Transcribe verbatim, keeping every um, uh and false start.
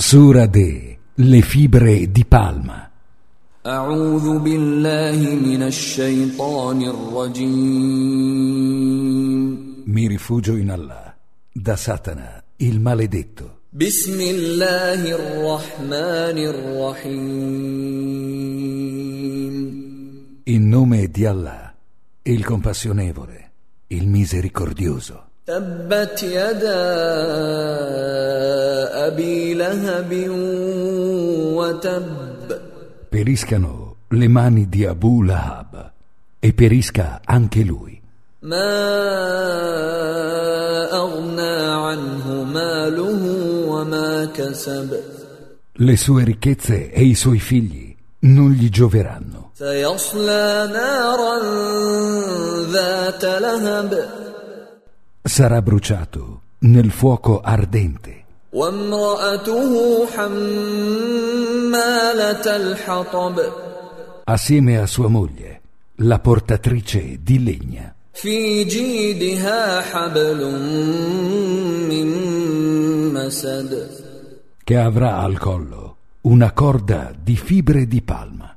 Sura de Le fibre di palma. أعوذ بالله من الشيطان الرجيم. Mi rifugio in Allah, da Satana, il maledetto. بسم الله الرحمن الرحيم. In nome di Allah, il compassionevole, il misericordioso. تبت يدا أبي لهب وتب. Periscano le mani di Abu Lahab e perisca anche lui. ما أغنى عنه ماله وما كسب. Le sue ricchezze e i suoi figli non gli gioveranno. سيصلى نارا ذات لهب. Sarà bruciato nel fuoco ardente. وامرأته حمالة الحطب. Assieme a sua moglie, la portatrice di legna. في جيدها حبل من مسد. Che avrà al collo una corda di fibre di palma.